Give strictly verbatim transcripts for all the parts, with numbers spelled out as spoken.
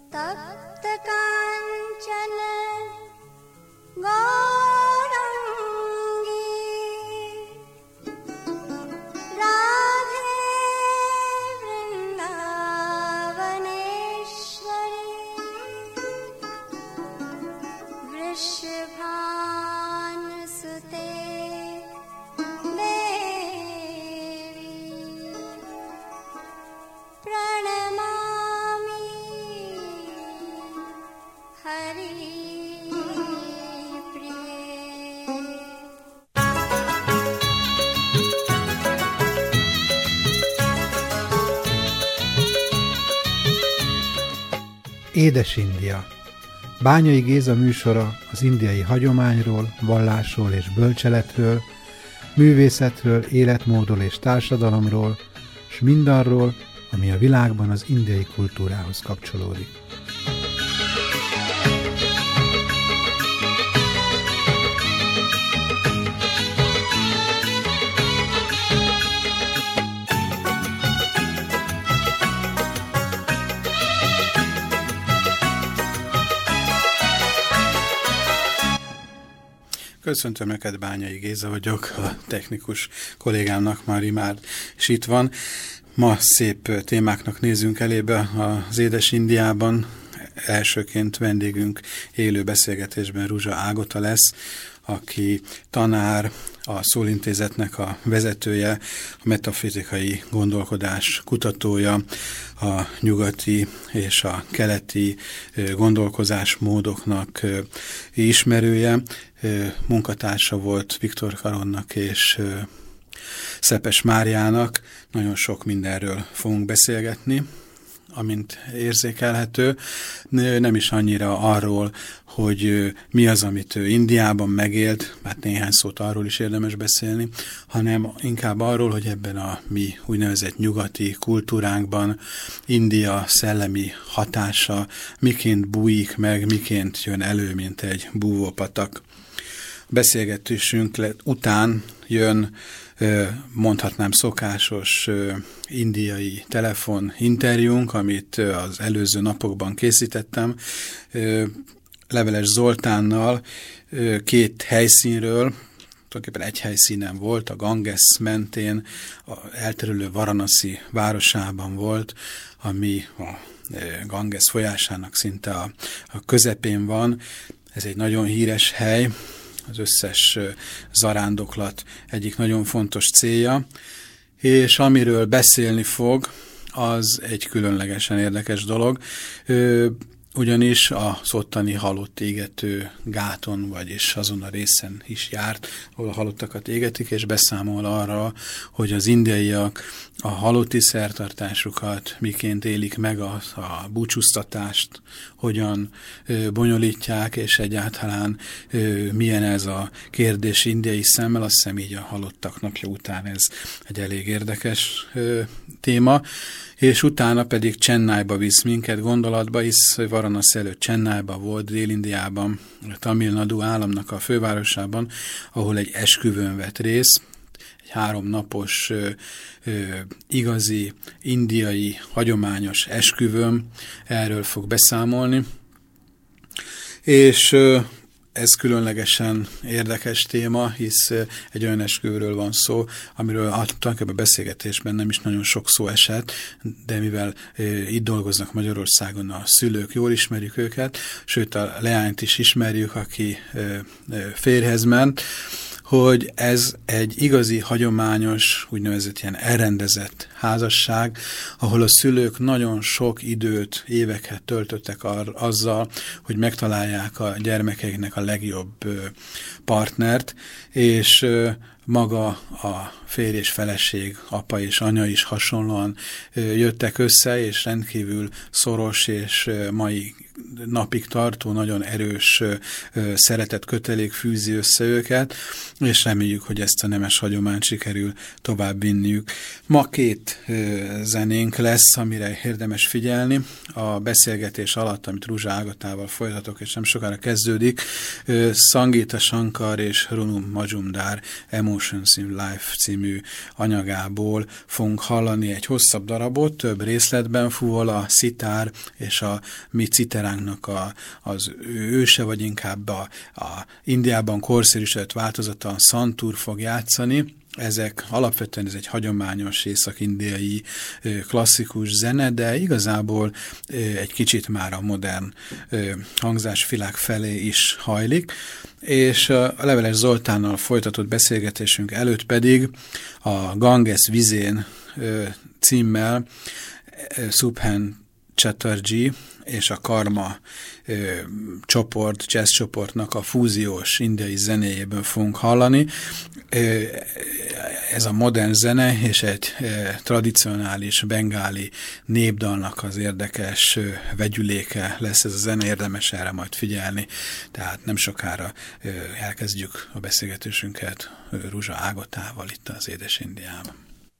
तप्त कांचन गौरांगी राधे वृंदावनेश्वरी वृषभानुसुते देवी प्रणमामि Hari Édes India. Bányai Géza műsora az indiai hagyományról, vallásról és bölcseletről, művészetről, életmódról és társadalomról, s mindarról, ami a világban az indiai kultúrához kapcsolódik. Köszöntöm neked, Bányai Géza vagyok, a technikus kollégámnak már imád is itt van. Ma szép témáknak nézünk elébe az Édes Indiában. Elsőként vendégünk élő beszélgetésben Ruzsa Ágota lesz, aki tanár, a Szólintézetnek a vezetője, a metafizikai gondolkodás kutatója, a nyugati és a keleti gondolkozásmódoknak ismerője, munkatársa volt Viktor Karonnak és Szepes Máriának. Nagyon sok mindenről fogunk beszélgetni, amint érzékelhető. Nem is annyira arról, hogy mi az, amit ő Indiában megélt, mert néhány szót arról is érdemes beszélni, hanem inkább arról, hogy ebben a mi úgynevezett nyugati kultúránkban India szellemi hatása miként bújik meg, miként jön elő, mint egy búvópatak. Beszélgetésünk után jön, mondhatnám, szokásos indiai telefon interjúnk, amit az előző napokban készítettem Leveles Zoltánnal két helyszínről. Tulajdonképpen egy helyszínen volt, a Ganges mentén, a elterülő Varanasi városában volt, ami a Ganges folyásának szinte a, a közepén van. Ez egy nagyon híres hely, az összes zarándoklat egyik nagyon fontos célja, és amiről beszélni fog, az egy különlegesen érdekes dolog, ugyanis az ottani halott égető gáton, vagyis azon a részen is járt, ahol a halottakat égetik, és beszámol arra, hogy az indiaiak a halotti szertartásukat miként élik meg, a, a búcsúztatást, hogyan ö, bonyolítják, és egyáltalán ö, milyen ez a kérdés indiai szemmel. Azt hiszem, így a halottak napja után ez egy elég érdekes ö, téma. És utána pedig Chennaiba visz minket gondolatba, hisz Varanasi előtt Chennaiba volt, Dél-Indiában, Tamil Nadu államnak a fővárosában, ahol egy esküvőn vett részt, egy háromnapos ö, ö, igazi, indiai, hagyományos esküvőn, erről fog beszámolni. És ö, ez különlegesen érdekes téma, hisz egy olyan esküvőről van szó, amiről tulajdonképpen a beszélgetésben nem is nagyon sok szó esett, de mivel e, itt dolgoznak Magyarországon a szülők, jól ismerjük őket, sőt a leányt is ismerjük, aki e, e, férjhez ment, hogy ez egy igazi, hagyományos, úgynevezett ilyen elrendezett házasság, ahol a szülők nagyon sok időt, éveket töltöttek ar- azzal, hogy megtalálják a gyermekeiknek a legjobb ö, partnert, és ö, maga a férj és feleség, apa és anya is hasonlóan ö, jöttek össze, és rendkívül szoros és ö, mai napig tartó, nagyon erős ö, szeretet kötelék fűzi össze őket, és reméljük, hogy ezt a nemes hagyományt sikerül tovább vinniük. Ma két ö, zenénk lesz, amire érdemes figyelni. A beszélgetés alatt, amit Ruzsa Ágotával folytatok, és nem sokára kezdődik, ö, Sangita Shankar és Runu Majumdar emo Emotions in Life című anyagából fogunk hallani egy hosszabb darabot, több részletben fúvol a szitár, és a mi citeránknak a, az őse, vagy inkább a, a Indiában korszerűsödött változata, a szantúr fog játszani. Ezek alapvetően ez egy hagyományos észak-indiai klasszikus zene, de igazából egy kicsit már a modern hangzásvilág felé is hajlik, és a Leveles Zoltánnal folytatott beszélgetésünk előtt pedig a Ganges vizén címmel Subhan Chatterjee és a Karma ö, csoport, jazz csoportnak a fúziós indiai zenéjéből fogunk hallani. Ö, ez a modern zene és egy ö, tradicionális bengáli népdalnak az érdekes ö, vegyüléke lesz ez a zene, érdemes erre majd figyelni. Tehát nem sokára ö, elkezdjük a beszélgetésünket ö, Ruzsa Ágotával itt az Édes Indiában.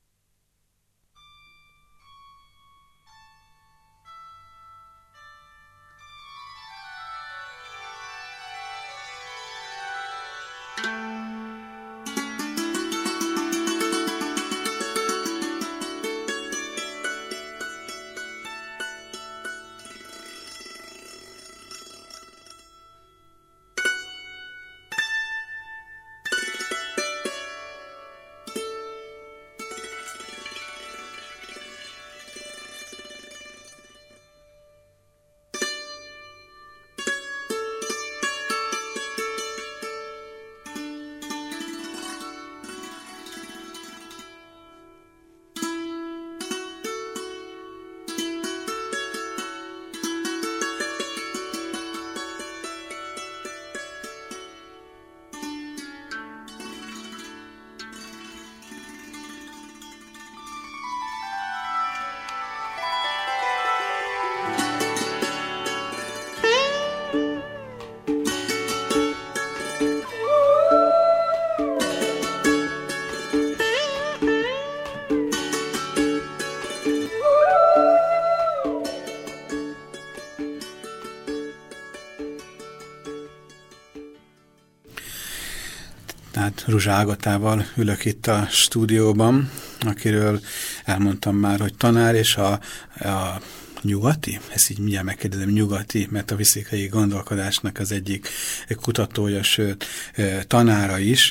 Tehát Ruzsa Ágotával ülök itt a stúdióban, akiről elmondtam már, hogy tanár, és a, a nyugati, ezt így mindjárt megkérdezem, nyugati metafizikai gondolkodásnak az egyik kutatója, sőt tanára is,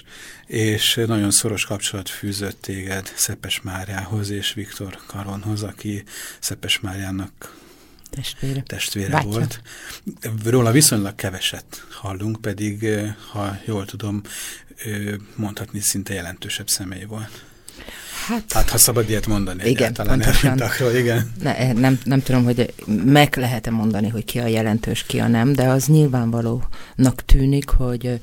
és nagyon szoros kapcsolat fűzött téged Szepes Máriához és Viktor Karonhoz, aki Szepes Máriának testvére, testvére volt. Róla viszonylag keveset hallunk, pedig, ha jól tudom, mondhatni szinte jelentősebb személy volt. Hát, hát ha szabad ilyet mondani, igen, pontosan. Igen. Ne, nem, nem tudom, hogy meg lehet-e mondani, hogy ki a jelentős, ki a nem, de az nyilvánvalónak tűnik, hogy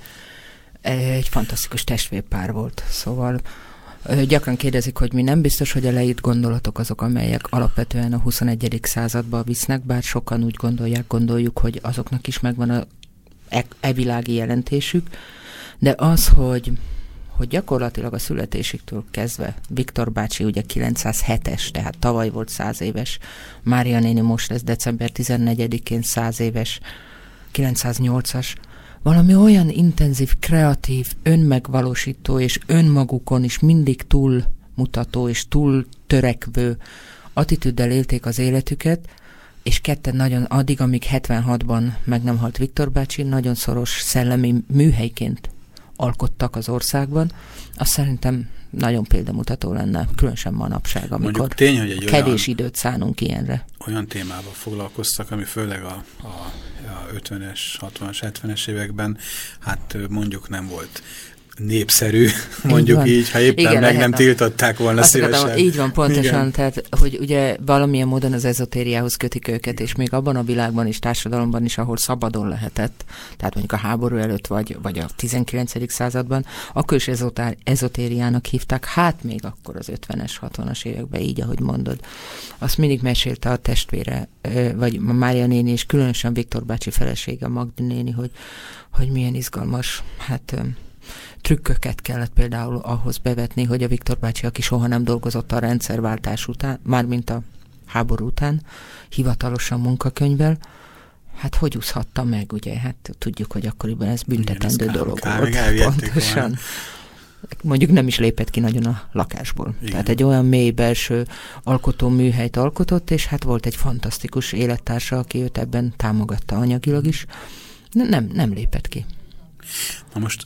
egy fantasztikus testvérpár volt. Szóval gyakran kérdezik, hogy mi nem biztos, hogy a leírt gondolatok azok, amelyek alapvetően a huszonegyedik századba visznek, bár sokan úgy gondolják, gondoljuk, hogy azoknak is megvan a e, e világi jelentésük, de az, hogy, hogy gyakorlatilag a születésüktől kezdve, Viktor bácsi ugye kilencszázhetes, tehát tavaly volt száz éves, Mária néni most lesz december tizennegyedikén száz éves, kilencszáznyolcas, valami olyan intenzív, kreatív, önmegvalósító és önmagukon is mindig túlmutató és túl törekvő attitűddel élték az életüket, és ketten nagyon addig, amíg hetvenhatban meg nem halt Viktor bácsi, nagyon szoros szellemi műhelyként alkottak az országban. Azt szerintem nagyon példamutató lenne, különösen manapság, amikor tény, hogy egy kevés olyan, időt szánunk ilyenre. Olyan témával foglalkoztak, ami főleg a, a, a ötvenes, hatvanas, hetvenes években, hát mondjuk nem volt népszerű, mondjuk így, így ha éppen igen, meg nem tiltották volna azt szívesen. Akarom, így van, pontosan, igen. Tehát, hogy ugye valamilyen módon az ezotériához kötik őket, és még abban a világban is, társadalomban is, ahol szabadon lehetett, tehát mondjuk a háború előtt, vagy, vagy a tizenkilencedik században, akkor is ezotár, ezotériának hívták, hát még akkor az ötvenes, hatvanas években, így, ahogy mondod. Azt mindig mesélte a testvére, vagy a Mária néni, és különösen Viktor bácsi felesége, Magdi néni, hogy, hogy milyen izgalmas, hát trükköket kellett például ahhoz bevetni, hogy a Viktor bácsi, aki soha nem dolgozott a rendszerváltás után, mármint a háború után, hivatalosan munkakönyvvel, hát hogy úszhatta meg, ugye? Hát tudjuk, hogy akkoriban ez büntetendő igen, dolog volt. Pontosan. mondjuk nem is lépett ki nagyon a lakásból. Igen. Tehát egy olyan mély belső alkotó műhelyt alkotott, és hát volt egy fantasztikus élettársa, aki őt ebben támogatta anyagilag is. Nem, nem lépett ki. Na most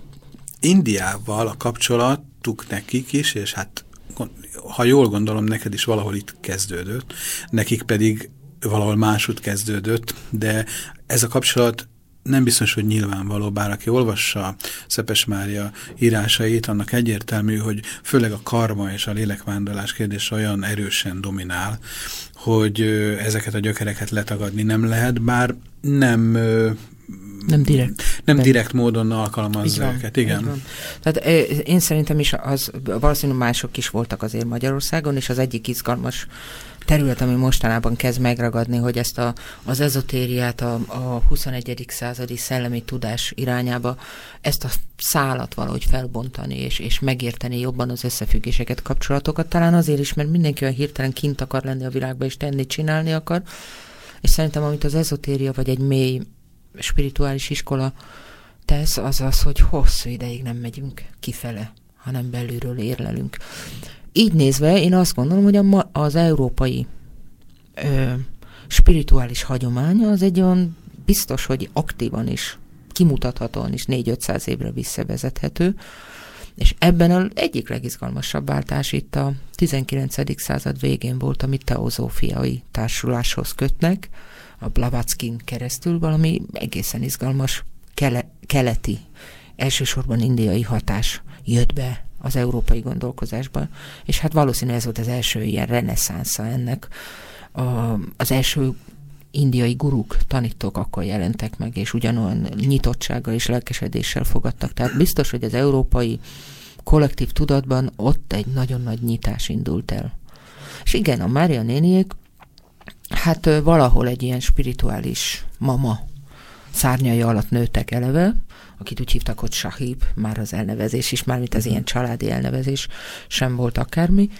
Indiával a kapcsolatuk nekik is, és hát ha jól gondolom, neked is valahol itt kezdődött, nekik pedig valahol máshogy kezdődött, de ez a kapcsolat nem biztos, hogy nyilvánvaló, bár aki olvassa Szepes Mária írásait, annak egyértelmű, hogy főleg a karma és a lélekvándorlás kérdése olyan erősen dominál, hogy ezeket a gyökereket letagadni nem lehet, bár nem... Nem direkt. Nem direkt módon alkalmazza őket, igen. Tehát én szerintem is az, valószínűleg mások is voltak azért Magyarországon, és az egyik izgalmas terület, ami mostanában kezd megragadni, hogy ezt a, az ezotériát a, a huszonegyedik századi szellemi tudás irányába, ezt a szálat valahogy felbontani, és, és megérteni jobban az összefüggéseket, kapcsolatokat. Talán azért is, mert mindenki olyan hirtelen kint akar lenni a világban, és tenni, csinálni akar. És szerintem, amit az ezotéria, vagy egy mély spirituális iskola tesz, az az, hogy hosszú ideig nem megyünk kifele, hanem belülről érlelünk. Így nézve, én azt gondolom, hogy a, az európai ö, spirituális hagyománya az egy olyan biztos, hogy aktívan is, kimutathatóan is négy-ötszáz évre visszavezethető, és ebben az egyik legizgalmasabb váltás itt a tizenkilencedik század végén volt, amit teozófiai társuláshoz kötnek, a Blavatskin keresztül valami egészen izgalmas kele, keleti, elsősorban indiai hatás jött be az európai gondolkozásba, és hát valószínűleg ez volt az első ilyen reneszánsza ennek. A, az első indiai guruk, tanítók akkor jelentek meg, és ugyanolyan nyitottsággal és lelkesedéssel fogadtak. Tehát biztos, hogy az európai kollektív tudatban ott egy nagyon nagy nyitás indult el. És igen, a Mária néniék hát valahol egy ilyen spirituális mama szárnyai alatt nőttek eleve, akit úgy hívtak, hogy Sahib, már az elnevezés is, mármint az ilyen családi elnevezés sem volt akármi.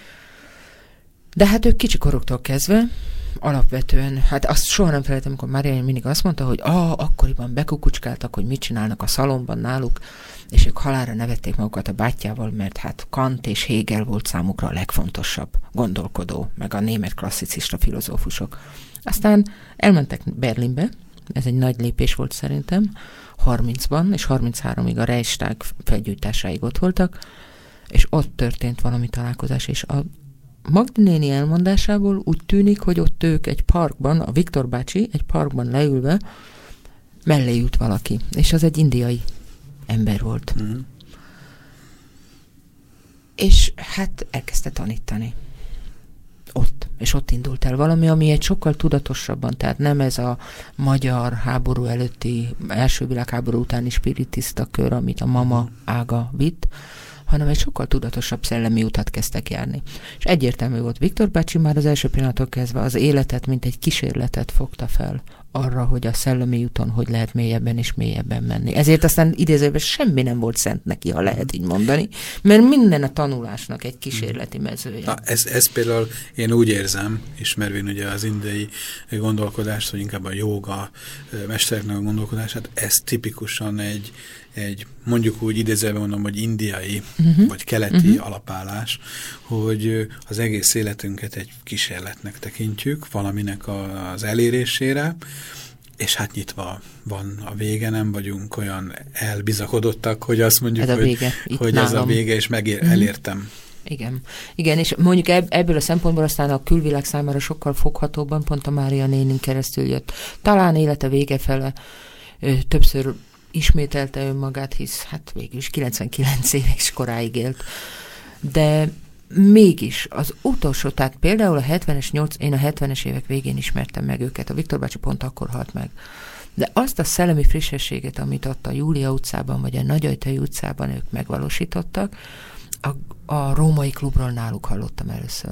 De hát ők kicsikoroktól kezdve alapvetően, hát azt soha nem felejtem, amikor Mária mindig azt mondta, hogy ah, akkoriban bekukucskáltak, hogy mit csinálnak a szalomban náluk, és ők halálra nevették magukat a bátyjával, mert hát Kant és Hegel volt számukra a legfontosabb gondolkodó, meg a német klasszicista filozófusok. Aztán elmentek Berlinbe, ez egy nagy lépés volt szerintem, harmincban, és harmincháromig a Reichstag felgyújtásáig ott voltak, és ott történt valami találkozás, és a Magdi néni elmondásából úgy tűnik, hogy ott ők egy parkban, a Viktor bácsi egy parkban leülve mellé ült valaki, és az egy indiai ember volt. Mm. És hát elkezdte tanítani. Ott. És ott indult el valami, ami egy sokkal tudatosabban, tehát nem ez a magyar háború előtti, első világháború utáni spiritista kör, amit a mama ága vitt, hanem egy sokkal tudatosabb szellemi utat kezdtek járni. És egyértelmű volt, Viktor bácsi már az első pillanattól kezdve az életet, mint egy kísérletet fogta fel arra, hogy a szellemi úton hogy lehet mélyebben és mélyebben menni. Ezért aztán idézőben semmi nem volt szent neki, ha lehet így mondani, mert minden a tanulásnak egy kísérleti mezője. Na, ez, ez például én úgy érzem, ismervén ugye az indiai gondolkodást, vagy inkább a jóga mestereknek a gondolkodását, ez tipikusan egy, egy mondjuk úgy idézőben mondom, hogy indiai, uh-huh. vagy keleti uh-huh. alapállás, hogy az egész életünket egy kísérletnek tekintjük, valaminek a, az elérésére, és hát nyitva van a vége, nem vagyunk olyan elbizakodottak, hogy azt mondjuk, ez hogy, hogy ez a vége, és megér, uh-huh. elértem. Igen. Igen, és mondjuk ebből a szempontból aztán a külvilág számára sokkal foghatóbban pont a Mária nénin keresztül jött. Talán élete vége fele többször ismételte önmagát, hisz hát végül is kilencvenkilenc éves koráig élt. De mégis az utolsó, tehát például a hetvenes, nyolc, én a hetvenes évek végén ismertem meg őket, a Viktor bácsi pont akkor halt meg. De azt a szellemi frissességet, amit ott a Júlia utcában, vagy a Nagyajtai utcában ők megvalósítottak, a, a római klubról náluk hallottam először.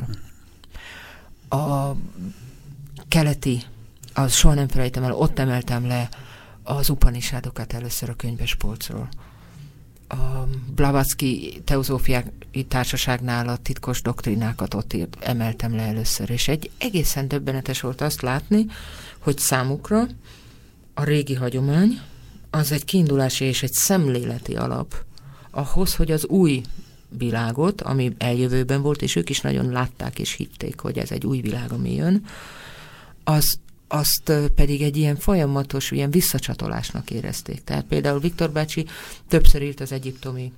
A keleti, az soha nem felejtem el, ott emeltem le az Upanisádokat először a könyvespolcról. A Blavatsky teozófiai társaságnál a titkos doktrinákat ott írt, emeltem le először, és egy egészen döbbenetes volt azt látni, hogy számukra a régi hagyomány az egy kiindulási és egy szemléleti alap ahhoz, hogy az új világot, ami eljövőben volt, és ők is nagyon látták és hitték, hogy ez egy új világ, ami jön, az, azt pedig egy ilyen folyamatos, ilyen visszacsatolásnak érezték. Tehát például Viktor bácsi többször írt az egyiptomi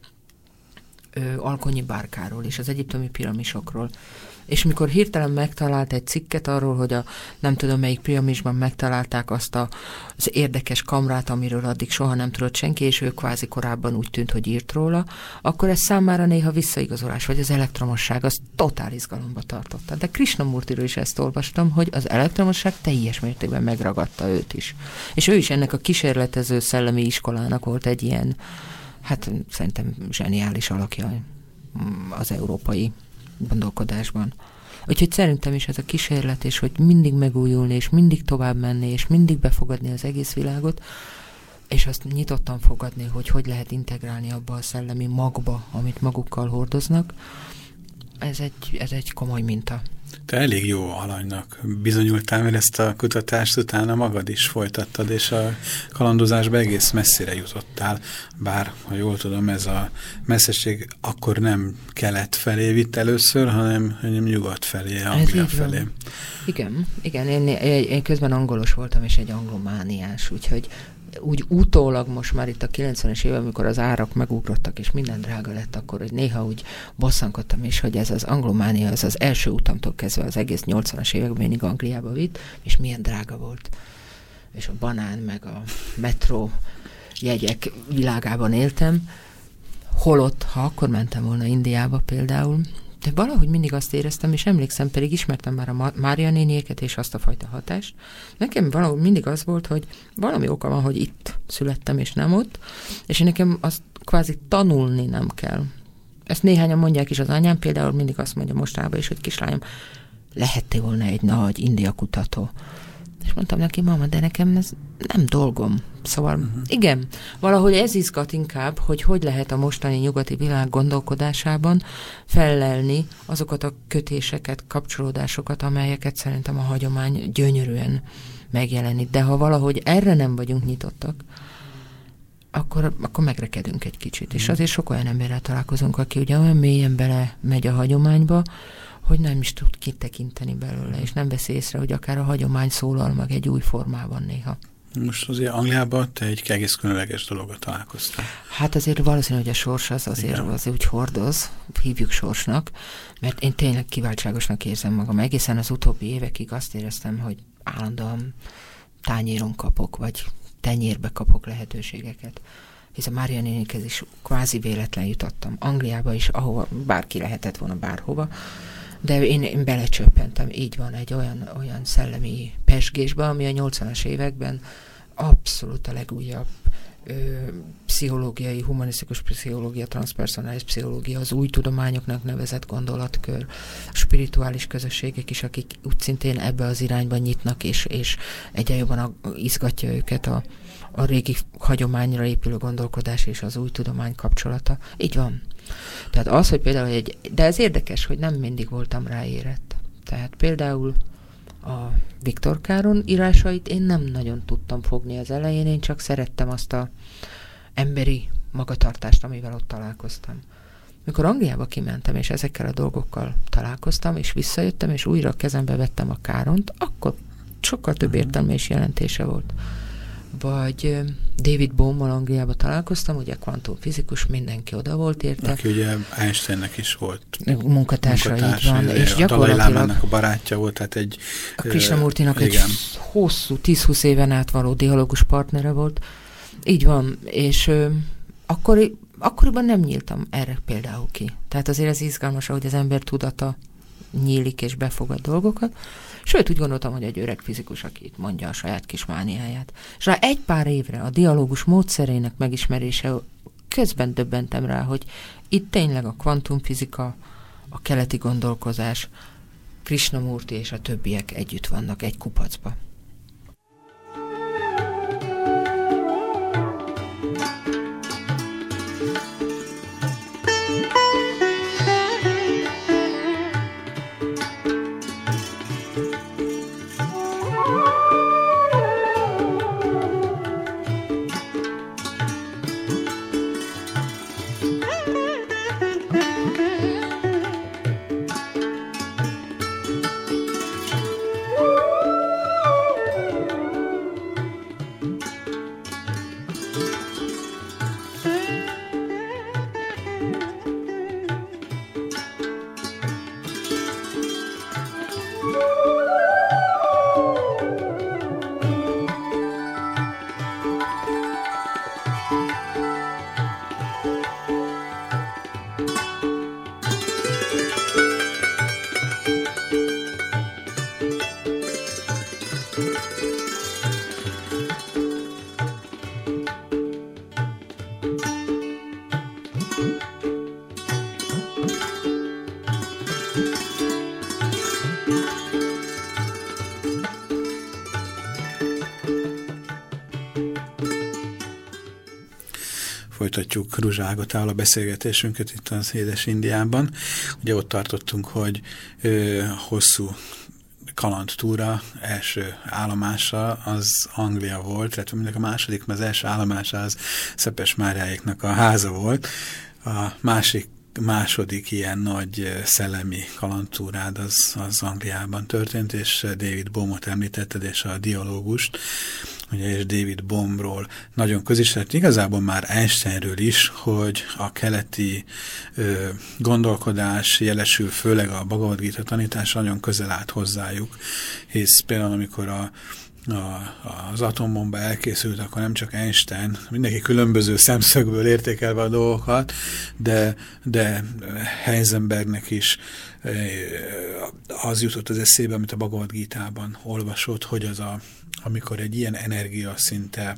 ö, alkonyi bárkáról és az egyiptomi piramisokról. És mikor hirtelen megtalált egy cikket arról, hogy a nem tudom melyik piramisban megtalálták azt a, az érdekes kamrát, amiről addig soha nem tudott senki, és ő kvázi korábban úgy tűnt, hogy írt róla, akkor ez számára néha visszaigazolás, vagy az elektromosság, az totál izgalomba tartotta. De Krishnamurtiról is ezt olvastam, hogy az elektromosság teljes mértékben megragadta őt is. És ő is ennek a kísérletező szellemi iskolának volt egy ilyen, hát szerintem zseniális alakja az európai gondolkodásban. Úgyhogy szerintem is ez a kísérlet, és hogy mindig megújulni, és mindig tovább menni, és mindig befogadni az egész világot, és azt nyitottan fogadni, hogy hogy lehet integrálni abba a szellemi magba, amit magukkal hordoznak, ez egy, ez egy komoly minta. Te elég jó alanynak bizonyultál, mert ezt a kutatást utána magad is folytattad, és a kalandozásba egész messzire jutottál, bár, ha jól tudom, ez a messzesség akkor nem kelet felé vitt először, hanem, hanem nyugat felé, Anglia felé. Igen, igen, én, én közben angolos voltam, és egy anglomániás, úgyhogy úgy utólag most már itt a kilencvenes évek, amikor az árak megugrottak, és minden drága lett, akkor hogy néha úgy bosszankodtam is, hogy ez az anglománia, ez az első utamtól kezdve az egész nyolcvanas években mindig Angliába vitt, és milyen drága volt. És a banán, meg a metró jegyek világában éltem, holott, ha akkor mentem volna Indiába például, de valahogy mindig azt éreztem, és emlékszem, pedig ismertem már a Mária néniéket és azt a fajta hatást. Nekem valahogy mindig az volt, hogy valami oka van, hogy itt születtem, és nem ott, és nekem azt kvázi tanulni nem kell. Ezt néhányan mondják is, az anyám például mindig azt mondja mostában is, hogy kislányom, lehettél volna egy nagy India kutató. És mondtam neki, mama, de nekem ez nem dolgom. Szóval uh-huh. igen, valahogy ez izgat inkább, hogy hogy lehet a mostani nyugati világ gondolkodásában fellelni azokat a kötéseket, kapcsolódásokat, amelyeket szerintem a hagyomány gyönyörűen megjelenít. De ha valahogy erre nem vagyunk nyitottak, akkor, akkor megrekedünk egy kicsit. Uh-huh. És azért sok olyan emberrel találkozunk, aki ugye olyan mélyen bele megy a hagyományba, hogy nem is tud kitekinteni belőle, és nem veszi észre, hogy akár a hagyomány szólal meg egy új formában néha. Most azért Angliában te egy egész különleges dologra találkoztál. Hát azért valószínű, hogy a sors az azért, azért úgy hordoz, hívjuk sorsnak, mert én tényleg kiváltságosnak érzem magam. Egészen az utóbbi évekig azt éreztem, hogy állandóan tányéron kapok, vagy tenyérbe kapok lehetőségeket. Hisz a Mária nénikhez is kvázi véletlen jutottam. Angliába is, ahova bárki lehetett volna bárhova, de én, én belecsöppentem, így van, egy olyan, olyan szellemi pezsgésbe, ami a nyolcvanas években abszolút a legújabb ö, pszichológiai, humanisztikus pszichológia, transpersonális pszichológia, az új tudományoknak nevezett gondolatkör, spirituális közösségek is, akik úgy szintén ebbe az irányba nyitnak, és, és egyre jobban a, izgatja őket a, a régi hagyományra épülő gondolkodás és az új tudomány kapcsolata. Így van. Tehát az, hogy például egy... De ez érdekes, hogy nem mindig voltam ráérett. Tehát például a Viktor Káron írásait én nem nagyon tudtam fogni az elején, én csak szerettem azt a emberi magatartást, amivel ott találkoztam. Mikor Angliába kimentem, és ezekkel a dolgokkal találkoztam, és visszajöttem, és újra kezembe vettem a Káront, akkor sokkal több értelme és jelentése volt. Vagy David Bohmmal Angliába találkoztam, ugye kvantumfizikus, mindenki oda volt érte. Aki ugye Einsteinnek is volt munkatársa, így van. És a Dalai Lámának a barátja volt, tehát egy... A Krishnamurtinak egy hosszú, tíz-húsz éven át való dialógus partnere volt. Így van, és ö, akkor, akkoriban nem nyíltam erre például ki. Tehát azért ez izgalmas, hogy az ember tudata nyílik és befogad dolgokat. Sőt, úgy gondoltam, hogy egy öreg fizikus, aki itt mondja a saját kis mániáját. És rá egy pár évre a dialógus módszerének megismerése közben döbbentem rá, hogy itt tényleg a kvantumfizika, a keleti gondolkozás, Krishnamurti és a többiek együtt vannak egy kupacba. folytatjuk Ruzsa Ágotával a beszélgetésünket itt az Édes Indiában. Ugye ott tartottunk, hogy ö, hosszú kalandtúra első állomása az Anglia volt, illetve mindig a második, mert az első állomása az Szepes-Máriáéknak a háza volt. A másik második ilyen nagy szellemi kalandtúrád az, az Angliában történt, és David Bohmot említetted, és a dialógust, ugye, és David Bohmról nagyon közismert, igazából már Einsteinről is, hogy a keleti ö, gondolkodás jelesül, főleg a Bhagavad Gita tanítása nagyon közel állt hozzájuk, hisz például amikor a A, az atombomba elkészült, akkor nem csak Einstein, mindenki különböző szemszögből értékelve a dolgokat, de, de Heisenbergnek is az jutott az eszébe, amit a Bhagavad Gitában olvasott, hogy az a, amikor egy ilyen energia szinte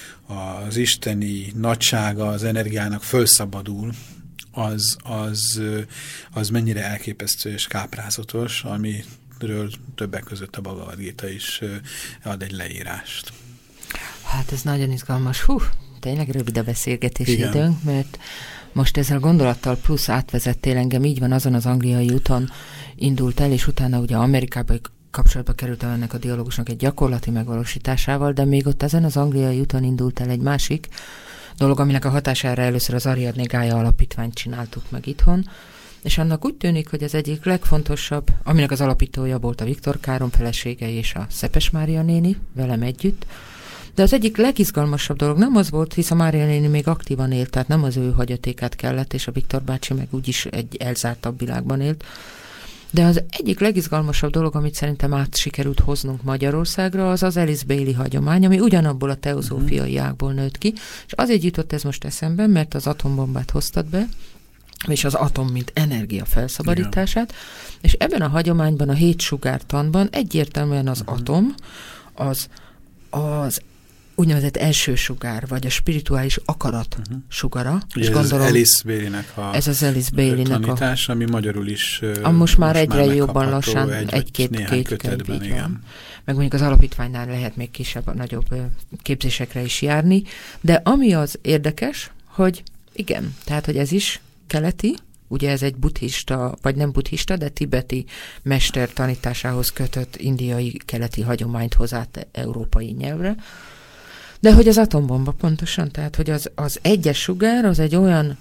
az isteni nagysága az energiának fölszabadul, az, az, az mennyire elképesztő és káprázatos, ami ről többek között a Bhagavad Gita is ad egy leírást. Hát ez nagyon izgalmas. Hú, tényleg rövid a beszélgetési időnk, mert most ezzel a gondolattal plusz átvezettél engem, így van, azon az angliai úton indult el, és utána ugye Amerikába kapcsolatba kerültem ennek a dialógusnak egy gyakorlati megvalósításával, de még ott ezen az angliai úton indult el egy másik dolog, aminek a hatására először az Ariadne Gája alapítványt csináltuk meg itthon, és annak úgy tűnik, hogy az egyik legfontosabb, aminek az alapítója volt a Viktor Káron felesége és a Szepes Mária néni, velem együtt, de az egyik legizgalmasabb dolog nem az volt, hisz a Mária néni még aktívan élt, tehát nem az ő hagyatékát kellett, és a Viktor bácsi meg úgyis egy elzártabb világban élt, de az egyik legizgalmasabb dolog, amit szerintem át sikerült hoznunk Magyarországra, az az Alice Bailey hagyomány, ami ugyanabból a teozófiai ágból nőtt ki, és azért jutott ez most eszembe, mert az atombombát hoztad be, és az atom, mint energia felszabadítását, igen. És ebben a hagyományban, a hét sugártanban egyértelműen az uh-huh. atom, az, az úgynevezett első sugár, vagy a spirituális akarat uh-huh. sugara. És ez gondolom, az Alice Bailey-nek a ez az Alice Bailey-nek tanítás, a, ami magyarul is a most már most egyre már jobban lassan, egy-két egy, két könyv, így igen. Van. Meg mondjuk az alapítványnál lehet még kisebb, nagyobb képzésekre is járni, de ami az érdekes, hogy igen, tehát, hogy ez is keleti, ugye ez egy buddhista, vagy nem buddhista, de tibeti mester tanításához kötött indiai keleti hagyományt hoz át európai nyelvre, de hogy az atombomba pontosan, tehát hogy az, az egyes sugár az egy olyan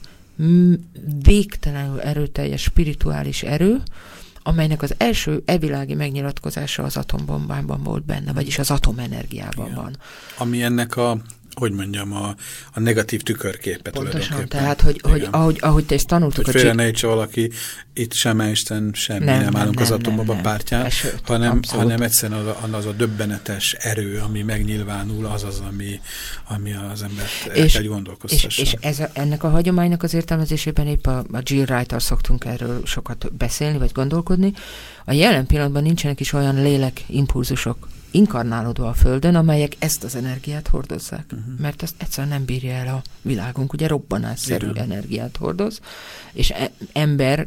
végtelenül erőteljes spirituális erő, amelynek az első evilági megnyilatkozása az atombombában volt benne, vagyis az atomenergiában igen. van. Ami ennek a hogy mondjam, a, a negatív tükörképe pontosan, tehát, hogy, hogy ahogy, ahogy te ezt tanultuk... Hogy félre ne értse valaki, itt sem Einstein, semmi nem, nem állunk nem, az atombomba pártján, Esőt, hanem, hanem egyszerűen az, az a döbbenetes erő, ami megnyilvánul, az az, ami, ami az embert el kell gondolkoztassa. És, és ez a, ennek a hagyománynak az értelmezésében épp a, a Jill Wright-tal szoktunk erről sokat beszélni, vagy gondolkodni. A jelen pillanatban nincsenek is olyan lélekimpulzusok inkarnálódva a Földön, amelyek ezt az energiát hordozzák. Uh-huh. Mert ezt egyszerűen nem bírja el a világunk, ugye robbanásszerű igen. energiát hordoz, és e- ember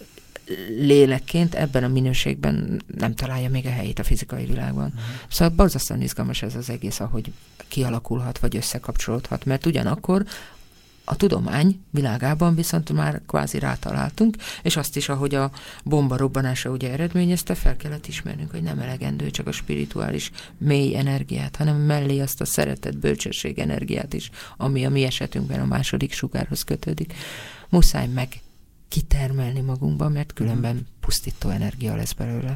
lélekként ebben a minőségben nem találja még a helyét a fizikai világban. Uh-huh. Szóval borzasztóan izgalmas ez az egész, ahogy kialakulhat, vagy összekapcsolódhat, mert ugyanakkor a tudomány világában viszont már kvázi rátaláltunk, és azt is, ahogy a bomba robbanása ugye eredményezte, fel kellett ismernünk, hogy nem elegendő csak a spirituális mély energiát, hanem mellé azt a szeretet, bölcsesség energiát is, ami a mi esetünkben a második sugárhoz kötődik. Muszáj meg kitermelni magunkban, mert különben pusztító energia lesz belőle.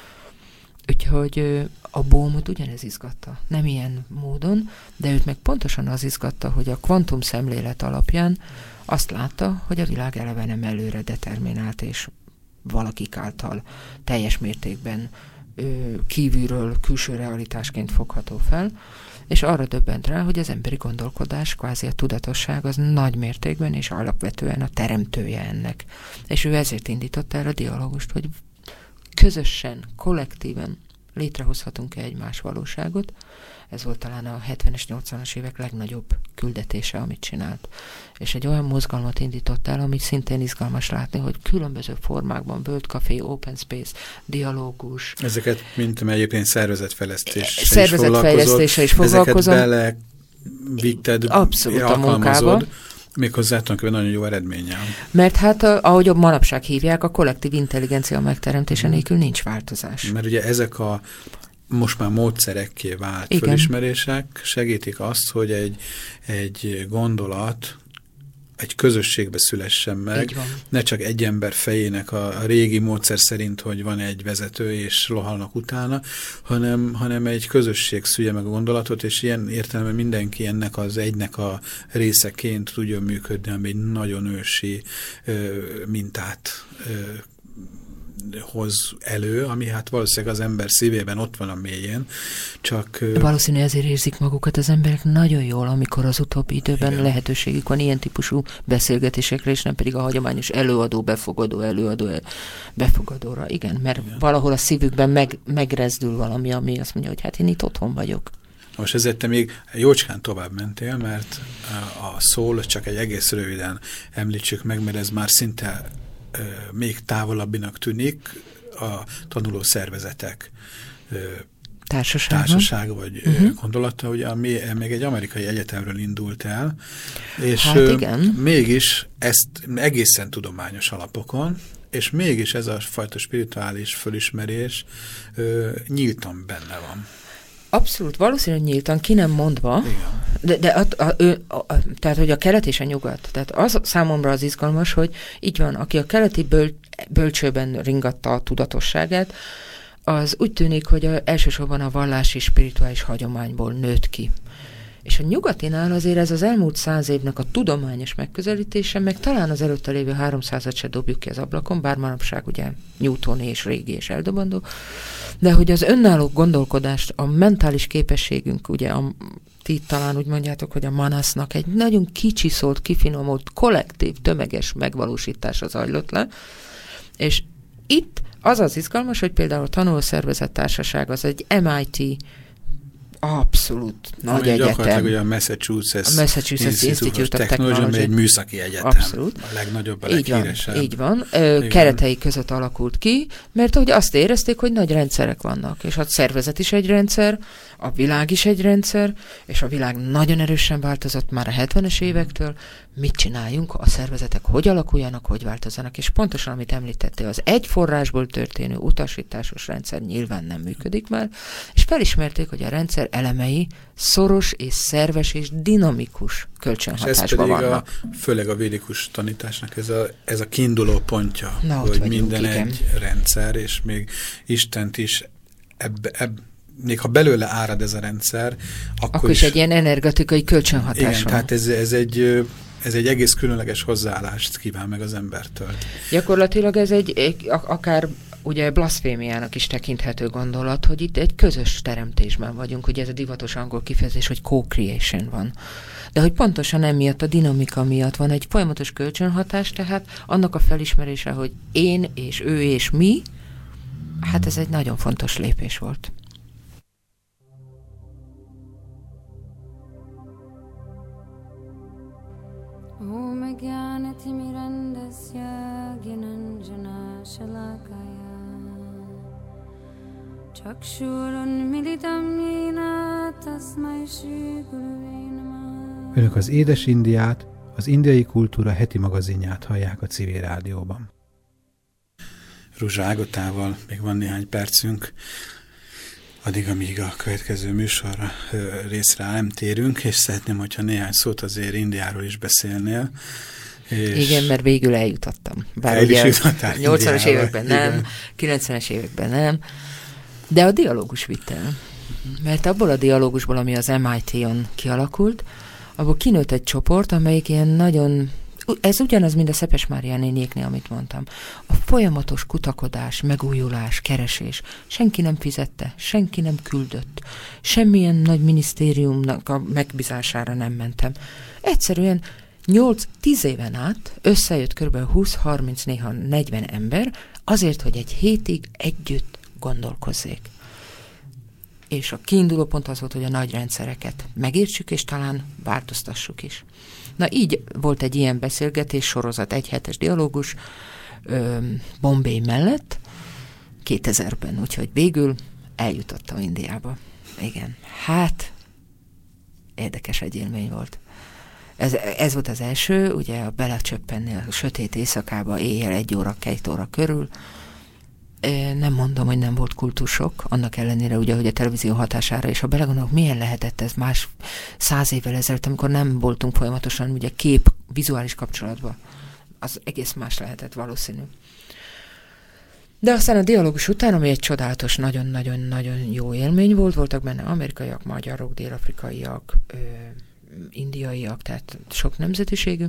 Úgyhogy a Bohmot ugyanez izgatta. Nem ilyen módon, de őt meg pontosan az izgatta, hogy a kvantum szemlélet alapján azt látta, hogy a világ eleve nem előre determinált, és valakik által teljes mértékben ö, kívülről külső realitásként fogható fel, és arra döbbent rá, hogy az emberi gondolkodás, kvázi a tudatosság az nagy mértékben és alapvetően a teremtője ennek. És ő ezért indította el a dialógust, hogy közösen, kollektíven létrehozhatunk-e egy más valóságot. Ez volt talán a hetvenes, nyolcvanas évek legnagyobb küldetése, amit csinált. És egy olyan mozgalmat indított el, amit szintén izgalmas látni, hogy különböző formákban, World Café, Open Space, dialógus. Ezeket, mint egyébként szervezetfejlesztéssel is szervezetfejlesztéssel is foglalkozom. Ezeket belevitted, abszolút a munkába. Méghozzá tulajdonképpen nagyon jó eredménnyel. Mert hát, ahogy manapság hívják, a kollektív intelligencia megteremtése nélkül nincs változás. Mert ugye ezek a most már módszerekké vált Igen. fölismerések segítik azt, hogy egy, egy gondolat egy közösségbe szülessen meg, ne csak egy ember fejének a, a régi módszer szerint, hogy van egy vezető és lohalnak utána, hanem, hanem egy közösség szülje meg a gondolatot, és ilyen értelemben mindenki ennek az egynek a részeként tudjon működni, ami egy nagyon ősi ö, mintát ö, hoz elő, ami hát valószínűleg az ember szívében ott van a mélyén, csak... Valószínűleg ezért érzik magukat az emberek nagyon jól, amikor az utóbbi időben igen. lehetőségük van ilyen típusú beszélgetésekre, és nem pedig a hagyományos előadó, befogadó, előadó, befogadóra. Igen, mert igen. valahol a szívükben meg, megrezdül valami, ami azt mondja, hogy hát én itt otthon vagyok. Most ezért te még jócskán tovább mentél, mert a szól csak egy egész röviden említsük meg, mert ez már szinte még távolabbinak tűnik a tanuló szervezetek társasága vagy uh-huh. gondolata, ugye, ami még egy amerikai egyetemről indult el, és hát igen. mégis ezt egészen tudományos alapokon, és mégis ez a fajta spirituális fölismerés nyíltan benne van. Abszolút, valószínűleg nyíltan, ki nem mondva, igen. de, de a, a, ő, a, a, tehát, hogy a kelet és a nyugat. Tehát az számomra az izgalmas, hogy így van, aki a keleti böl, bölcsőben ringatta a tudatosságát, az úgy tűnik, hogy a, elsősorban a vallási spirituális hagyományból nőtt ki. És a nyugatinál azért ez az elmúlt száz évnek a tudományos megközelítése, meg talán az előtte lévő háromszázat se dobjuk ki az ablakon, bár manapság ugye Newton és régi és eldobandó, de hogy az önálló gondolkodást, a mentális képességünk, ugye a, ti talán úgy mondjátok, hogy a manasznak egy nagyon kicsiszólt, kifinomult, kollektív, tömeges megvalósítása zajlott le, és itt az az izgalmas, hogy például a tanulószervezet társaság az egy em i té abszolút nagy ami egyetem. Gyakorlatilag ugye a Massachusetts, a Massachusetts Institute, Institute of Technology, Technology, egy műszaki egyetem. Abszolút. A legnagyobb, a így leghíresebb. Van, így van. Ö, keretei között alakult ki, mert hogy azt érezték, hogy nagy rendszerek vannak, és a szervezet is egy rendszer, a világ is egy rendszer, és a világ nagyon erősen változott már a hetvenes évektől. Mit csináljunk? A szervezetek hogy alakuljanak, hogy változzanak, és pontosan, amit említettél, az egy forrásból történő utasításos rendszer nyilván nem működik már, és felismerték, hogy a rendszer elemei szoros és szerves és dinamikus kölcsönhatásban vannak. És ez pedig a, főleg a védikus tanításnak ez a, ez a kiinduló pontja, Na, hogy vagyunk, minden igen. egy rendszer, és még Istent is ebbe, ebbe még ha belőle árad ez a rendszer, akkor, akkor is, is egy ilyen energetikai kölcsönhatás igen, van. tehát ez, ez, egy, ez egy egész különleges hozzáállást kíván meg az embertől. Gyakorlatilag ez egy akár ugye blaszfémiának is tekinthető gondolat, hogy itt egy közös teremtésben vagyunk, ugye ez a divatos angol kifejezés, hogy co-creation van. De hogy pontosan emiatt a dinamika miatt van egy folyamatos kölcsönhatás, tehát annak a felismerése, hogy én és ő és mi, hát ez egy nagyon fontos lépés volt. Om Jnanatimirandasya Gyananjana Shalakaya Chakshurunmilitam Yena Tasmai Shri Gurave Namah. Önök az Édes Indiát, az indiai kultúra heti magazinját hallják a Civil Rádióban. Ruzsa Ágotával még van néhány percünk, addig, amíg a következő műsor részre nem térünk, és szeretném, hogyha néhány szót azért Indiáról is beszélnél. És igen, mert végül eljutottam. Bár el ugye is jutottál nyolcvanas években nem, igen. kilencvenes években nem, de a dialógus vitt el. Mert abból a dialógusból, ami az em i té-on kialakult, abból kinőtt egy csoport, amelyik ilyen nagyon... Ez ugyanaz, mint a Szepes Mária néniéknél, amit mondtam. A folyamatos kutakodás, megújulás, keresés. Senki nem fizette, senki nem küldött. Semmilyen nagy minisztériumnak a megbízására nem mentem. Egyszerűen nyolc-tíz éven át összejött kb. húsz-harminc, néha negyven ember azért, hogy egy hétig együtt gondolkozzék. És a kiinduló pont az volt, hogy a nagy rendszereket megértsük, és talán változtassuk is. Na így volt egy ilyen beszélgetés sorozat, egy hetes dialógus ö, Bombay mellett kétezerben, úgyhogy végül eljutottam Indiába. Igen, hát érdekes egy élmény volt. Ez, ez volt az első, ugye a belecsöppenni a sötét éjszakába, éjjel egy óra, két óra körül. Nem mondom, hogy nem volt kultusok, annak ellenére ugye, hogy a televízió hatására, és ha belegondolok, milyen lehetett ez más száz évvel ezelőtt, amikor nem voltunk folyamatosan ugye kép, vizuális kapcsolatban. Az egész más lehetett valószínű. De aztán a dialógus után, ami egy csodálatos, nagyon-nagyon-nagyon jó élmény volt, voltak benne amerikaiak, magyarok, dél-afrikaiak, ö, indiaiak, tehát sok nemzetiségű.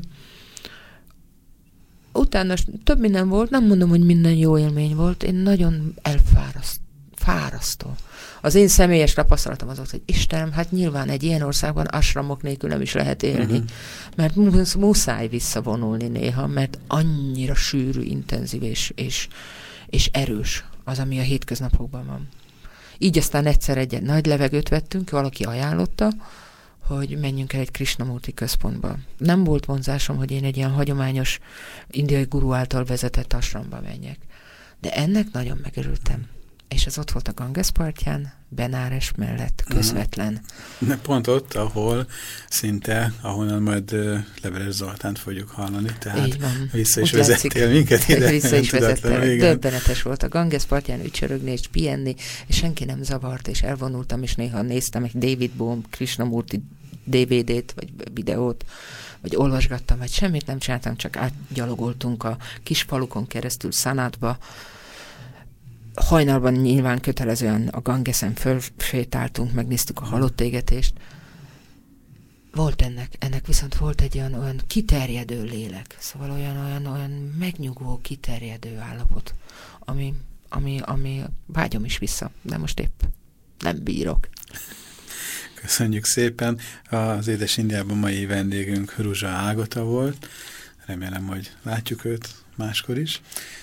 Utána több minden volt, nem mondom, hogy minden jó élmény volt, én nagyon elfárasztó. Az én személyes tapasztalatom az volt, hogy Istenem, hát nyilván egy ilyen országban asramok nélkül nem is lehet élni, uh-huh. mert muszáj visszavonulni néha, mert annyira sűrű, intenzív és, és, és erős az, ami a hétköznapokban van. Így aztán egyszer egy nagy levegőt vettünk, valaki ajánlotta, hogy menjünk el egy Krishnamurti központba. Nem volt vonzásom, hogy én egy ilyen hagyományos indiai guru által vezetett asramba menjek. De ennek nagyon megörültem. És ez ott volt a Ganges partján, Benáres mellett, közvetlen. De pont ott, ahol szinte, ahonnan majd uh, Leveles Zoltánt fogjuk hallani, tehát vissza is vezettél minket ide. Vissza is vezettél. Döbbenetes volt a Ganges partján ücsörögni és pihenni, és senki nem zavart, és elvonultam, és néha néztem egy David Bohm, Krishnamurti dé vé dét, vagy videót, vagy olvasgattam, vagy semmit nem csináltam, csak átgyalogoltunk a kis falukon keresztül Sanatba. Hajnalban nyilván kötelezően a Gangesen fölsétáltunk, megnéztük a halott égetést. Volt ennek, ennek viszont volt egy olyan, olyan kiterjedő lélek, szóval olyan, olyan, olyan megnyugvó, kiterjedő állapot, ami, ami, ami vágyom is vissza, de most épp nem bírok. Köszönjük szépen. Az Édes Indiában mai vendégünk Ruzsa Ágota volt. Remélem, hogy látjuk őt máskor is.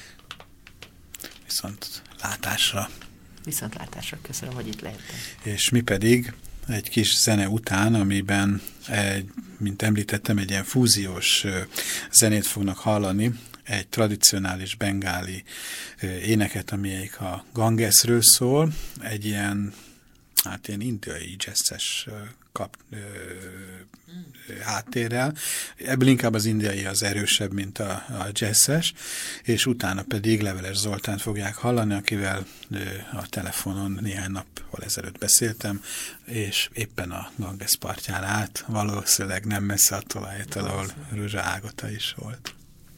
Viszont látásra. Viszont látásra. Köszönöm, hogy itt lehettem. És mi pedig egy kis zene után, amiben, egy, mint említettem, egy ilyen fúziós zenét fognak hallani, egy tradicionális bengáli éneket, amelyik a Gangesről szól, egy ilyen hát ilyen indiai jazzes kap, ö, ö, háttérrel. Ebből inkább az indiai az erősebb, mint a, a jazzes, és utána pedig Leveles Zoltánt fogják hallani, akivel ö, a telefonon néhány nappal ezelőtt beszéltem, és éppen a Ganges partján állt, valószínűleg nem messze attól a helytől, ahol Ruzsa Ágota is volt.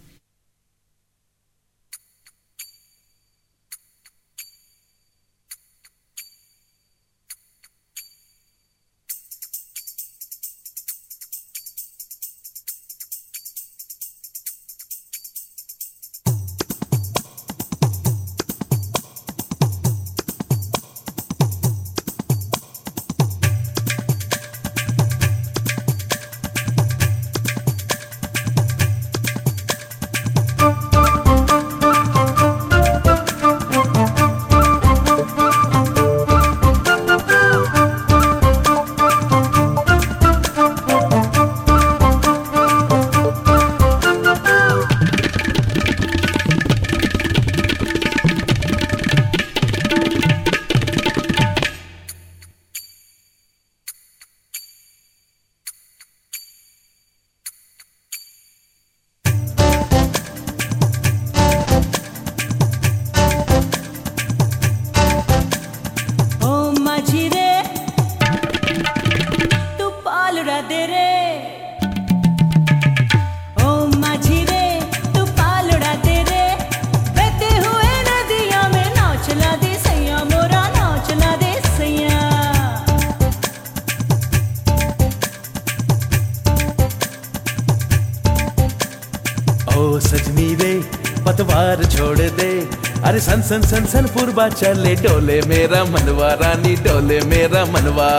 सन सन सन सन पूर्वा चले डोले मेरा मनवा रानी डोले मेरा मनवा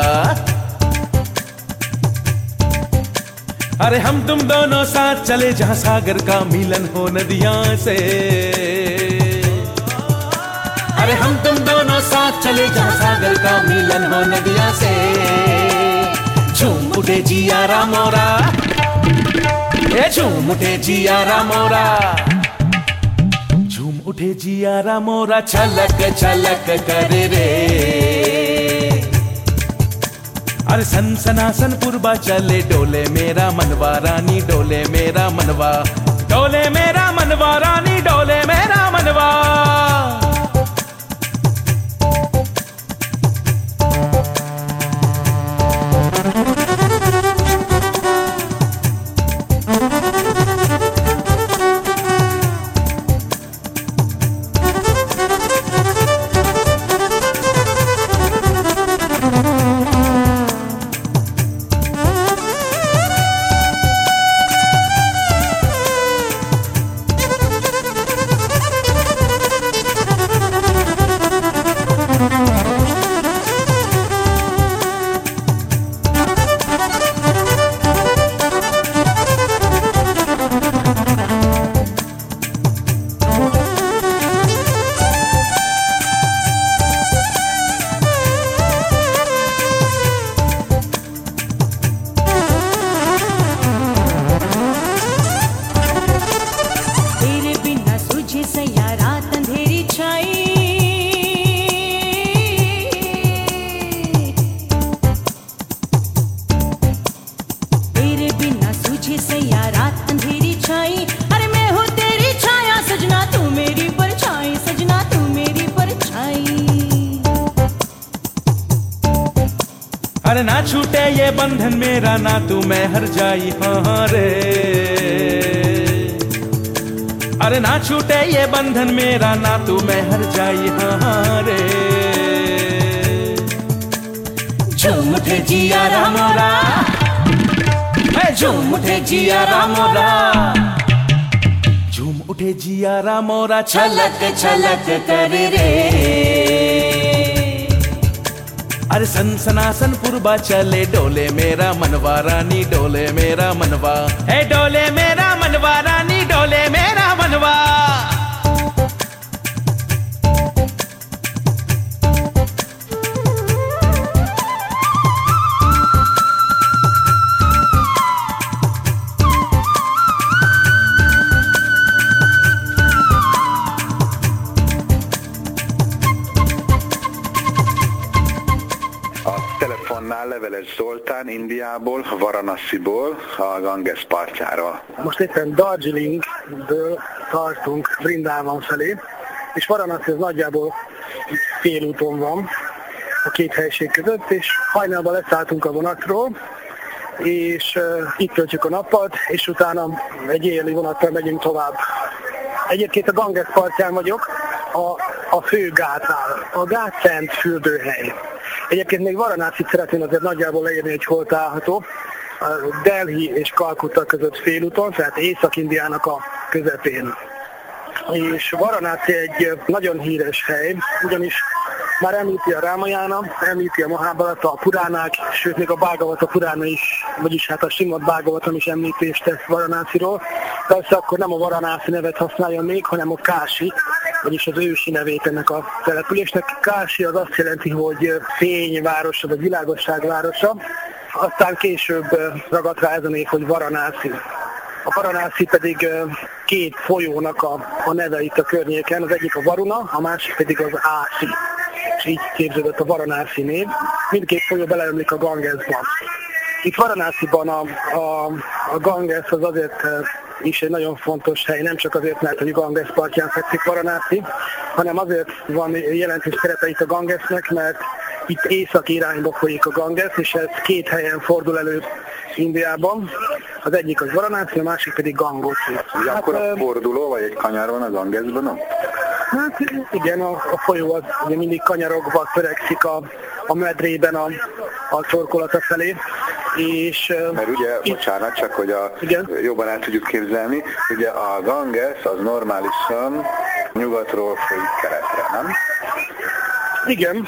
अरे हम तुम दोनों साथ चले जहां सागर का मिलन हो नदियां से अरे हम तुम दोनों साथ चले जहां सागर का मिलन हो नदियां से झूम उठे जियारा मोरा ए झूम उठे जियारा मोरा उठे जियारा मोरा छलक छलक करे रे आ अरे सन सनासन पुरबा चले डोले मेरा मनवा रानी डोले मेरा मनवा डोले मेरा मनवा रानी डोले मेरा मनवा अरे ना छूटे ये बंधन मेरा ना तू मैं हर जाई हाँ रे अरे ना छूटे ये बंधन मेरा ना तू मैं हर जाई हाँ रे झूम उठे जिया रामोरा झूम उठे जिया रामोरा झूम उठे जिया रामोरा छलक छलक कर रे अरे सन सनासन पुरबा चले डोले मेरा मनवा रानी डोले मेरा मनवा ए डोले मेरा मनवा रानी डोले मेरा मनवा Leveles Zoltán Indiából, Varanasiból, a Ganges partjáról. Most éppen Darjeelingből tartunk Vrindában felé, és Varanasi az nagyjából félúton van a két helység között, és hajnalban leszálltunk a vonatról, és uh, itt töltjük a nappalt, és utána egy éjjeli vonattal megyünk tovább. Egyébként a Ganges partján vagyok, a, a fő gátnál. A gát szent fürdőhely. Egyébként még Varanasit szeretném azért nagyjából leírni, hogy hol található. Delhi és Kalkutta között félúton, tehát Észak-Indiának a közepén. És Varanasi egy nagyon híres hely, ugyanis már említi a Rámajána, említi a Mahábharata, a Puránák, sőt még a Bhagavata Purána is, vagyis hát a Simad Bhagavatam is említést tesz Varanasiról. Persze akkor nem a Varanasi nevet használja még, hanem a Kási, vagyis az ősi nevét ennek a településnek. Kási az azt jelenti, hogy fényvárosa, vagy világosság városa. Aztán később ragadt rá ez a név, hogy Varanasi. A Varanasi pedig két folyónak a, a neve itt a környéken, az egyik a Varuna, a másik pedig az Ási. És így képződött a Varanasi név. Mindkét folyó beleömlik a Gangesba. Itt Varanasiban a, a, a Ganges az azért is egy nagyon fontos hely, nem csak azért, mert a Ganges partján fekszik Varanasi, hanem azért van jelentős szerepe itt a Gangesnek, mert itt észak irányba folyik a Ganges, és ez két helyen fordul elő Indiában. Az egyik az Varanasi, a másik pedig Gangotri. Ugye hát, akkor a forduló, vagy egy kanyar van a Gangesban, nem? Hát igen, a, a folyó az ugye mindig kanyarokba törekszik a, a medrében a, a torkolata felé. És, mert ugye, itt, bocsánat, csak hogy a, jobban el tudjuk képzelni, ugye a Ganges az normálisan nyugatról folyik keletre, nem? Igen,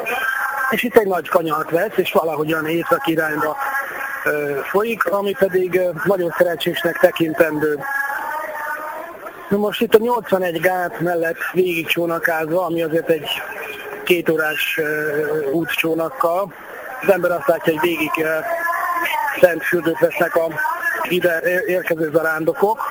és itt egy nagy kanyart vesz, és valahogyan észak irányba ö, folyik, ami pedig ö, nagyon szerencsésnek tekintendő. Na most itt a nyolcvanegy gát mellett végig csónakázva, ami azért egy két órás ö, útcsónakkal, az ember azt látja, hogy végig ö, szent fürdőt vesznek a ide érkező zarándokok,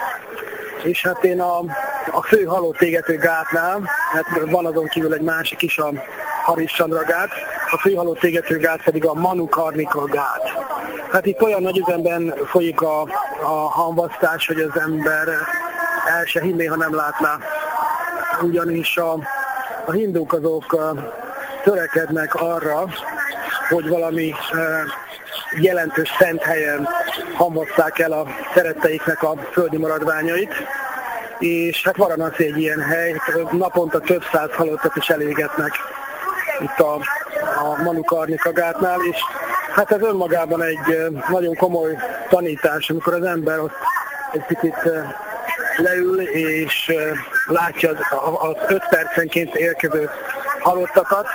és hát én a, a fő halott égető gátnál, hát van azon kívül egy másik is, a Harishchandra gát, a főhalott égető gát pedig a Manukarnika gát. Hát itt olyan nagy üzemben folyik a, a hamvasztás, hogy az ember el se hinné, ha nem látná. Ugyanis a, a hinduk azok törekednek arra, hogy valami jelentős szent helyen hamvasszák el a szeretteiknek a földi maradványait, és hát Varanasi egy ilyen hely, naponta több száz halottat is elégetnek itt a, a Manukarnika gátnál, és hát ez önmagában egy nagyon komoly tanítás, amikor az ember ott egy picit leül, és látja az, az öt percenként érkező halottakat,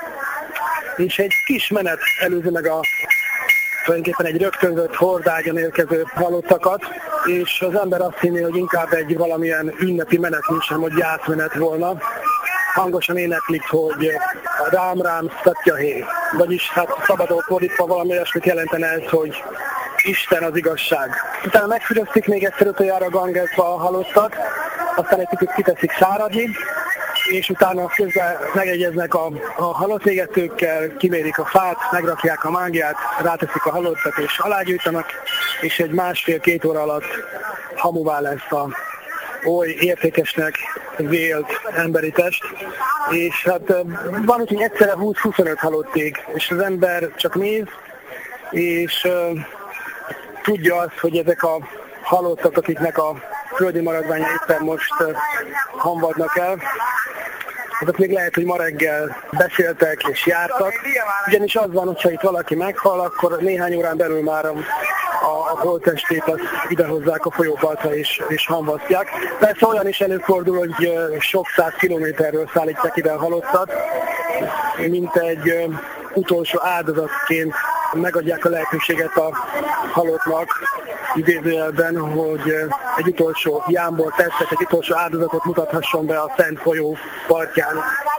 és egy kis menet előzi meg a tulajdonképpen egy rögtönzött hordágyon érkező halottakat, és az ember azt hinné, hogy inkább egy valamilyen ünnepi menet, mint sem, hogy gyászmenet volna. Hangosan éneklik, hogy Rám Rám Satya Hai, vagyis hát szabadon fordítva valami olyasmit jelentene ez, hogy Isten az igazság. Utána megfüröztik még egyszer utoljára Gangesba a halottat, aztán egy kicsit kiteszik száradni, és utána közben megegyeznek a, a halott égetőkkel, kimérik a fát, megrakják a mágiát, ráteszik a halottat és alágyújtanak, és egy másfél-két óra alatt hamuvá lesz a oly értékesnek vélt emberi test. És hát van úgy, hogy egyszerre húsz-huszonöt halott ég, és az ember csak néz, és uh, tudja azt, hogy ezek a halottak, akiknek a földi maradványa éppen most uh, hamvadnak el, azok még lehet, hogy ma reggel beszéltek és jártak, ugyanis az van, hogyha itt valaki meghal, akkor néhány órán belül már a, a holttestét azt idehozzák a folyópartra és, és hamvasztják. Persze olyan is előfordul, hogy sok száz kilométerről szállítják ide a halottat, mint egy utolsó áldozatként megadják a lehetőséget a halottnak, idézőjelben, hogy egy utolsó jámbor testet, egy utolsó áldozatot mutathasson be a Szent folyó partján.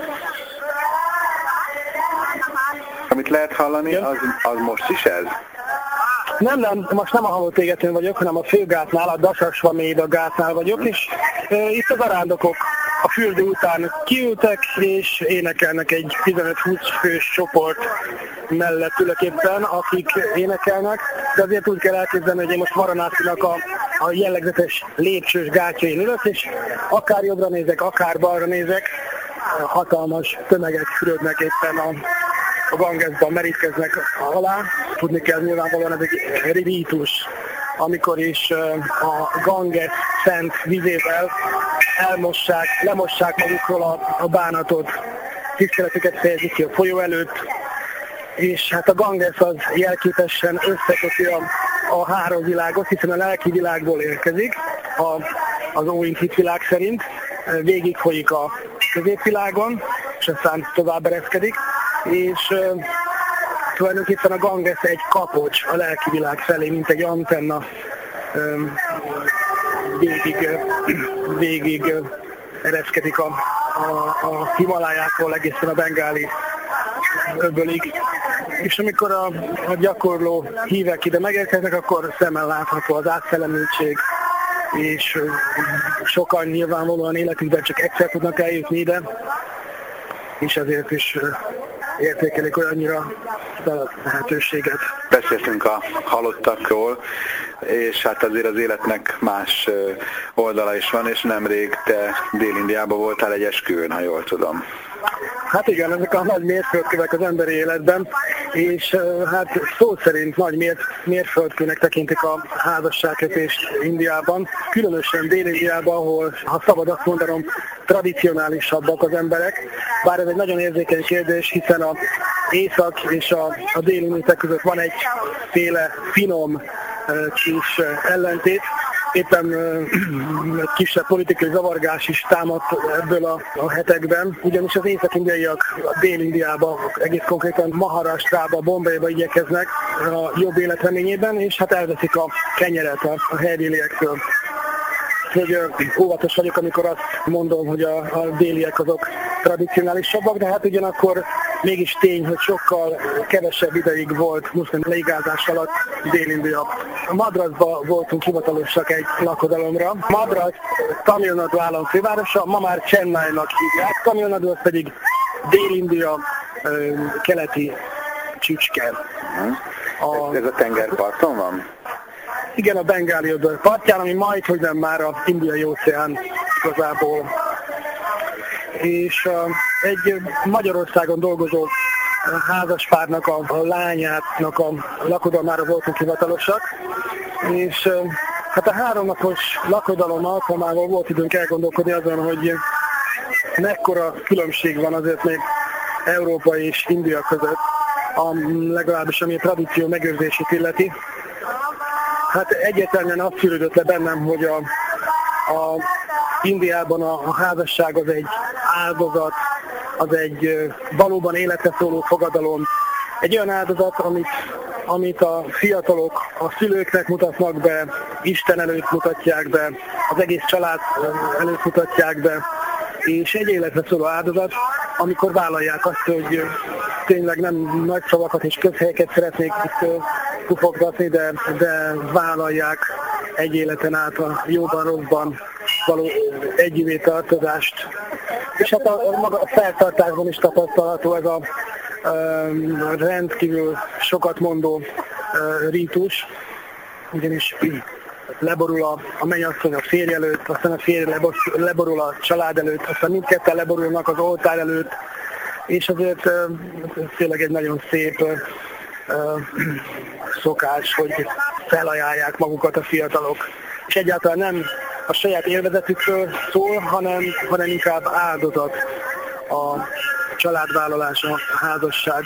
Amit lehet hallani, az, az most is ez? Nem, nem, most nem a halott égetőn vagyok, hanem a főgátnál, a Dasasvaméda gátnál vagyok, és e, itt az arándokok a fürdő után kiültek, és énekelnek egy tizenöt-húsz fős csoport mellett ülök éppen, akik énekelnek, de azért úgy kell elképzelni, hogy én most Varanasinak a, a jellegzetes lépcsős gátjain ülök, és akár jobbra nézek, akár balra nézek, hatalmas tömegek fürödnek éppen a a Gangesban, merítkeznek alá. Tudni kell, nyilvánvalóan ez egy ritítus, amikor is a Ganges szent vizével elmossák, lemossák magukról a, a bánatot, tiszteletüket fejezik ki a folyó előtt, és hát a Ganges az jelképesen összeköti a, a három világot, hiszen a lelki világból érkezik, a, az óink hitvilág szerint, végig folyik a középvilágon, és aztán tovább ereszkedik, és uh, tulajdonképpen a Ganges egy kapocs a lelki világ felé, mint egy antenna um, végig, uh, végig uh, ereszkedik a, a, a Himalájáktól egészen a bengáli öbölig. És amikor a, a gyakorló hívek ide megérkeznek, akkor szemmel látható az átszellemültség, és uh, sokan nyilvánvalóan életükben csak egyszer tudnak eljutni ide, és ezért is uh, értékelik olyannyira a lehetőséget. Beszéltünk a halottakról, és hát azért az életnek más oldala is van, és nemrég te Dél-Indiában voltál egy esküvőn, ha jól tudom. Hát igen, ezek a nagy mérföldkövek az emberi életben, és hát szó szerint nagy mér, mérföldkőnek tekintik a házasságkötést Indiában, különösen Dél-Indiában, ahol, ha szabad azt mondanom, tradicionálisabbak az emberek, bár ez egy nagyon érzékeny kérdés, hiszen az észak és a, a dél-indiák között van egyféle finom kis ellentét, éppen egy kisebb politikai zavargás is támadt ebből a, a hetekben, ugyanis az észak-indiaiak Dél-Indiába, egész konkrétan Maharashtraba, Bombayba igyekeznek a jobb élet reményében, és hát elveszik a kenyeret a, a helybéliektől. Hogy óvatos vagyok, amikor azt mondom, hogy a, a déliek azok tradicionálisabbak, de hát ugyanakkor mégis tény, hogy sokkal kevesebb ideig volt muszlim leigázás alatt Dél-India. Madrasba voltunk hivatalosak egy lakodalomra. Madras Tamil Nadu állam fővárosa, ma már Chennai-nak hívják. Tamil Nadu az pedig Dél-India keleti csücske. A... Ez a tengerparton van? Igen, a Bengáli öböl partján, ami majd, hogy nem már a Indiai óceán igazából. És uh, egy Magyarországon dolgozó házaspárnak a, a lányátnak a lakodalmára voltunk hivatalosak, és uh, hát a háromnapos lakodalom alkalmával volt időnk elgondolkodni azon, hogy mekkora különbség van azért még Európa és India között, a, legalábbis ami a tradíció megőrzését illeti. Hát egyértelműen azt szűrődött le bennem, hogy a, a Indiában a, a házasság az egy áldozat, az egy valóban életre szóló fogadalom. Egy olyan áldozat, amit, amit a fiatalok a szülőknek mutatnak be, Isten előtt mutatják be, az egész család előtt mutatják be, és egy életre szóló áldozat, amikor vállalják azt, hogy tényleg nem nagy szavakat és közhelyeket szeretnék itt pufogtatni, de, de vállalják egy életen át a jóban, rosszban való együvé tartozást. És hát a, a maga a feltartásban is tapasztalható ez a, a rendkívül sokat mondó a, rítus, ugyanis leborul a, a mennyasszony a férj előtt, aztán a férj leborul a család előtt, aztán mindketten leborulnak az oltár előtt, és azért tényleg egy nagyon szép uh, szokás, hogy felajánlják magukat a fiatalok. És egyáltalán nem a saját élvezetükről szól, hanem, hanem inkább áldozat a családvállalás, a házasság.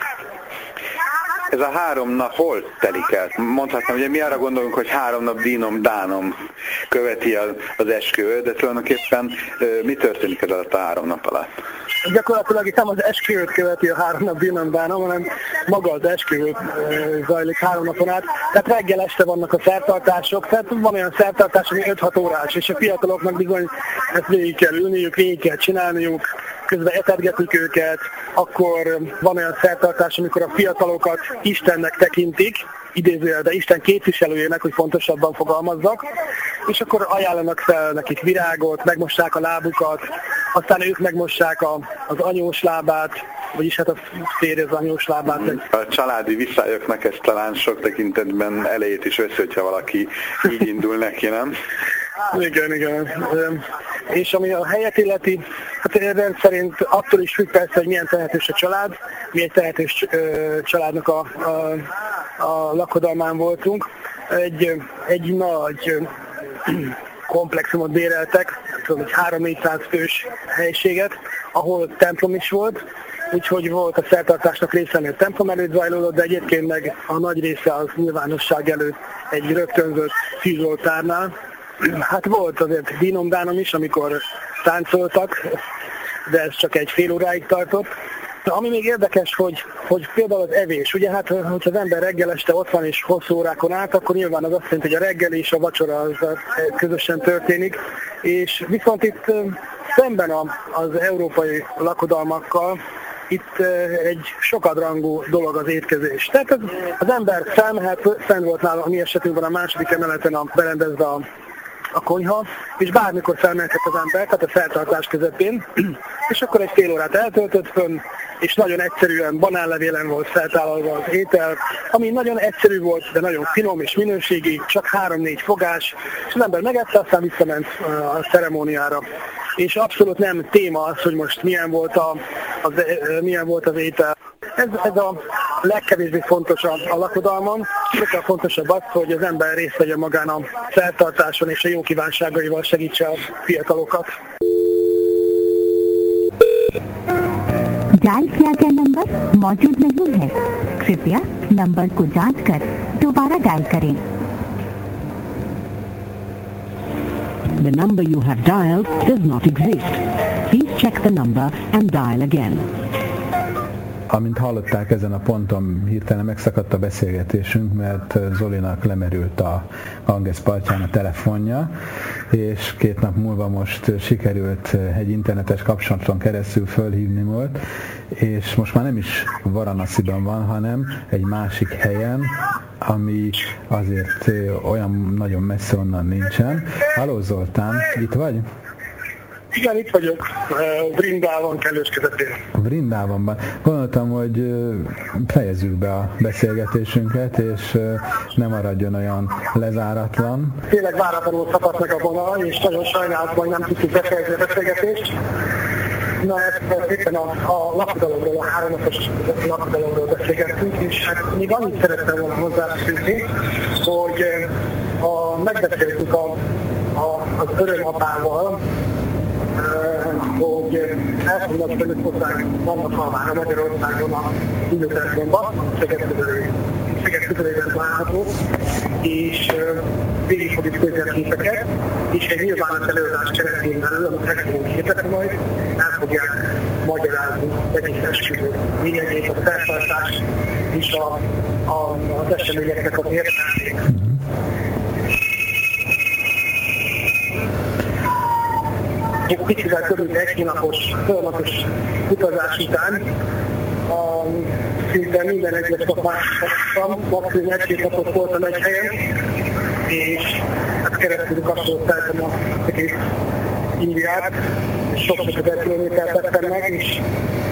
Ez a három nap hol telik el? Mondhatnám, ugye mi arra gondolunk, hogy három nap dínom, dánom követi az, az esküvő, de tulajdonképpen mi történik ez alatt a három nap alatt? Gyakorlatilag itt nem az esküvőt követi a három nap dínom, dánom, hanem maga az esküvő zajlik három napon át. Tehát reggel este vannak a szertartások, tehát van olyan szertartás, ami öt-hat órás, és a fiataloknak bizony ezt végig kell ülniük, végig kell csinálniuk, közben etetgetik őket, akkor van olyan szertartás, amikor a fiatalokat Istennek tekintik, idézőjelben Isten képviselőjének, hogy pontosabban fogalmazzak, és akkor ajánlanak fel nekik virágot, megmossák a lábukat, aztán ők megmossák a, az anyós lábát, vagyis hát a férj az anyós lábát. A családi viszályoknak ez talán sok tekintetben elejét is veszi, hogyha valaki így indul neki, nem? Igen, igen. És ami a helyet illeti, hát rendszerint attól is függ persze, hogy milyen tehetős a család. Mi egy tehetős családnak a, a, a lakodalmán voltunk. Egy, egy nagy komplexumot béreltek, tudom, egy három-négyszáz fős helyiséget, ahol templom is volt, úgyhogy volt a szertartásnak része, ami a templom előtt zajlódott, de egyébként meg a nagy része az nyilvánosság előtt egy rögtönzött fűzoltárnál. Hát volt azért dínom-dánom is, amikor táncoltak, de ez csak egy fél óráig tartott. De ami még érdekes, hogy, hogy például az evés, ugye hát, hogyha az ember reggel este ott van és hosszú órákon át, akkor nyilván az azt jelenti, hogy a reggel és a vacsora az, az közösen történik, és viszont itt szemben az európai lakodalmakkal, itt egy sokadrangú dolog az étkezés. Tehát az, az ember felmehet, fenn volt nála a mi esetünkben a második emeleten a, berendezve a, a konyha, és bármikor felmehetett az ember, tehát a feltartás közepén, és akkor egy fél órát eltöltött fönn, és nagyon egyszerűen banánlevélen volt feltállalva az étel, ami nagyon egyszerű volt, de nagyon finom és minőségi, csak három-négy fogás, és az ember megette, aztán visszament a ceremóniára. És abszolút nem téma az, hogy most milyen volt, a, az, milyen volt az étel. Ez, ez a legkevésbé fontos a, a lakodalmon, sokkal fontosabb az, hogy az ember részt vegyen magán a feltartáson és a jó kívánságaival segítse a fiatalokat. Dial किया गया नंबर मौजूद नहीं है कृपया नंबर को जांच कर दोबारा डायल करें The number you have dialed does not exist. Please check the number and dial again. Amint hallották, ezen a ponton hirtelen megszakadt a beszélgetésünk, mert Zolinak lemerült a Ganges partján a telefonja, és két nap múlva most sikerült egy internetes kapcsolaton keresztül fölhívni volt, és most már nem is Varanasiban van, hanem egy másik helyen, ami azért olyan nagyon messze onnan nincsen. Halló Zoltán, itt vagy? Igen, itt vagyok, Vrindában kellős közepén. Vrindávonban. Gondoltam, hogy fejezzük be a beszélgetésünket, és ne maradjon olyan lezáratlan. Tényleg váratlanul szakadt meg a vonal, és nagyon sajnálom, hogy nem tudtuk befejezni a beszélgetést. Na, ezt éppen a, a lapidalomról, a háromnapos lapidalomról beszélgettünk, és hát még annyit szerettem volna hozzászűzni, hogy a, megbeszéltük a, a, az örömapával, hogy elfogadnak belőtt hozzánk vannak halmára Magyarországon a Indőterkomban, Szeged közelében található, és végig fogjuk közvetíteket, és egy nyilvános előadás keretén belül, amit meg fogunk hirdetni majd, el fogják magyarázni egész esküvő lényegét, a szertartást és a, a, az eseményeknek az értelmét. Egy picivel körül egy hónapos, folyamatos utazás után a, szinte minden egyes nap másodtam, maximum egy-két napot voltam egy helyen, és hát keresztül kapcsolódtam a egész Indiát, sok-sok ezer kilométert tettem meg, és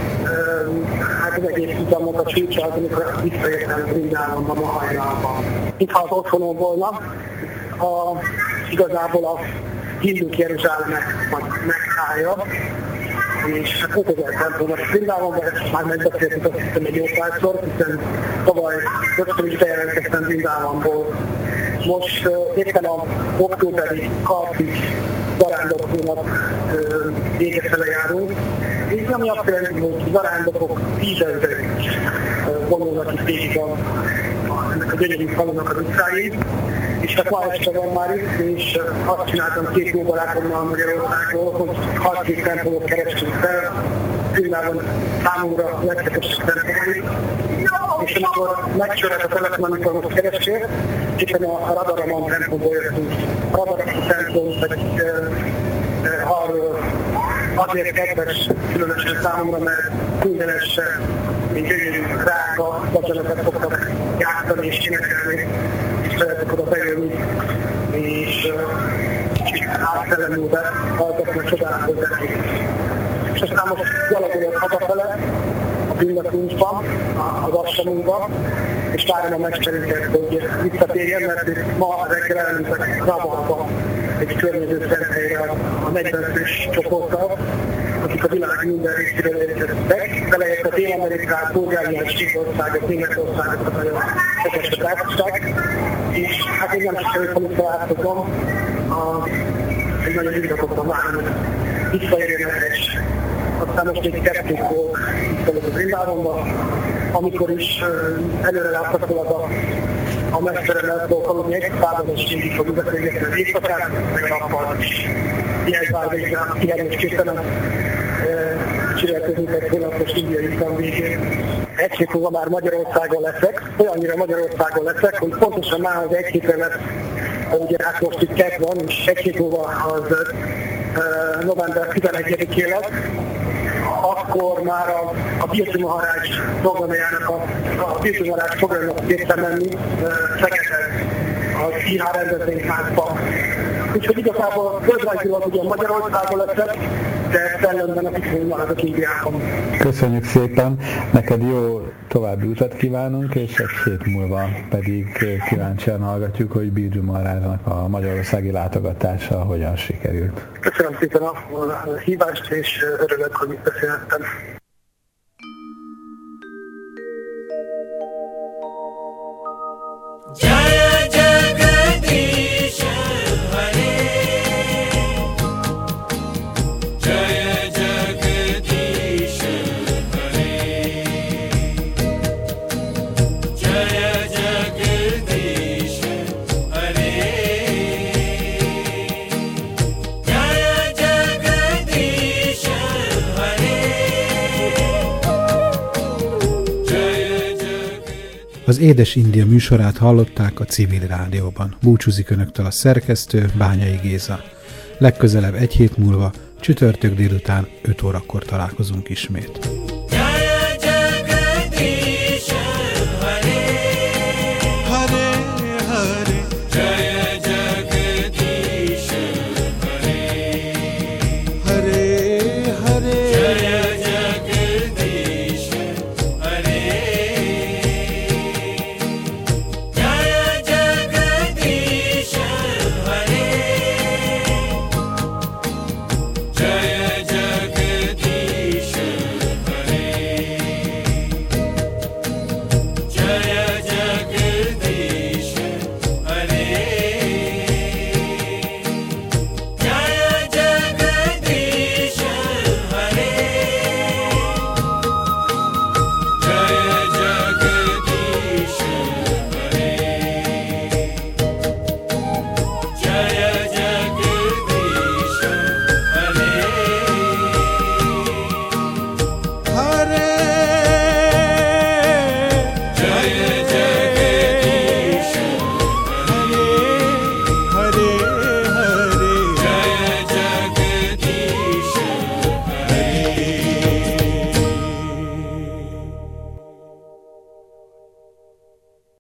hát az egész utamnak a csúcsa az, amikor visszaértem Vrindávonban, a hajnalban. Itt ha az otthonom volna, a, igazából a hinduk Jeruzsálemek meghálja, és hát ötezer templomos Vrindávonban, ezt már megbeszéltük azt hiszem egy jó párszor, hiszen tavaly rögtön is bejelentkeztem Vrindávonból. Most uh, éppen a októberi Kartik zarándokónak uh, végefele járunk, és ami azt jelenti, hogy zarándokok tízezrek uh, vonulnak itt végig a, a, ennek a gyönyörű falunak az utcáin, és hát ma este van már itt, és azt csináltam két jó barátommal Magyarországról, hogy harminc templomot kerestünk fel, Vrindávon számomra legszebesebb templomai, és amikor megcsörhet a telefon, amikor most keressél, éppen a Radaraman templomból jöttünk. A Radaraman templom pedig eh, arról azért kedves különösen számomra, mert minden este egy gyönyörű drága vacsorakat szoktak játszani és énekelni, és szeretek oda bejönni, és kicsit átszellemülve hallgatni a csodálatos zenét. És aztán most gyalogolok hazafele, bűnlakunkban, a vassamunkban, és várom a mesterünket, hogy visszatérjen, mert ma reggel elmentek Rabalba, egy környező szenthelyre a negyven fős csoporttal, akik a világ minden részéről érkeztek, beleértve Dél-Amerikát, Bulgáriát, Csíkországot, Németországot, a nagyon szekesebb rászság, és hát én nem sikerült, amit találkozom, egy nagyon ügyakokban várom, hogy visszaérjenek, és aztán most egy kettők volt itt vagyok a Vrindávonban, amikor is uh, előre láthatólag a, a mesteremmel fogok aludni egy szában, és mindig fogjuk beszélgetni az éjszakát, meg a nappal is. Ilyen várvéggel, ilyen is képtelen csinálkozunk egy hónapos indiai után végén. Egy hét múlva már Magyarországon leszek, olyannyira Magyarországon leszek, hogy pontosan már az egy hétre lesz, ugye hát most itt kett van, és egy hét múlva az uh, november tizenegyedikén lesz, akkor már a, a Birju Maharaj programjának, a, a Birju Maharaj programnak képtem menni Szegeden, az i há rendezvényházban. Úgyhogy igazából földrajzilag ugyan Magyarországon leszek, de szellemben a kicsit maradok Indiában. Köszönjük szépen, neked jó további utat kívánunk, és egy hét múlva pedig kíváncsian hallgatjuk, hogy Birju Maharajnak a magyarországi látogatása hogyan sikerült. Köszönöm szépen a hívást, és örülök, hogy itt beszélhettem. Az Édes India műsorát hallották a Civil Rádióban. Búcsúzik önöktől a szerkesztő, Bányai Géza. Legközelebb egy hét múlva, csütörtök délután öt órakor találkozunk ismét.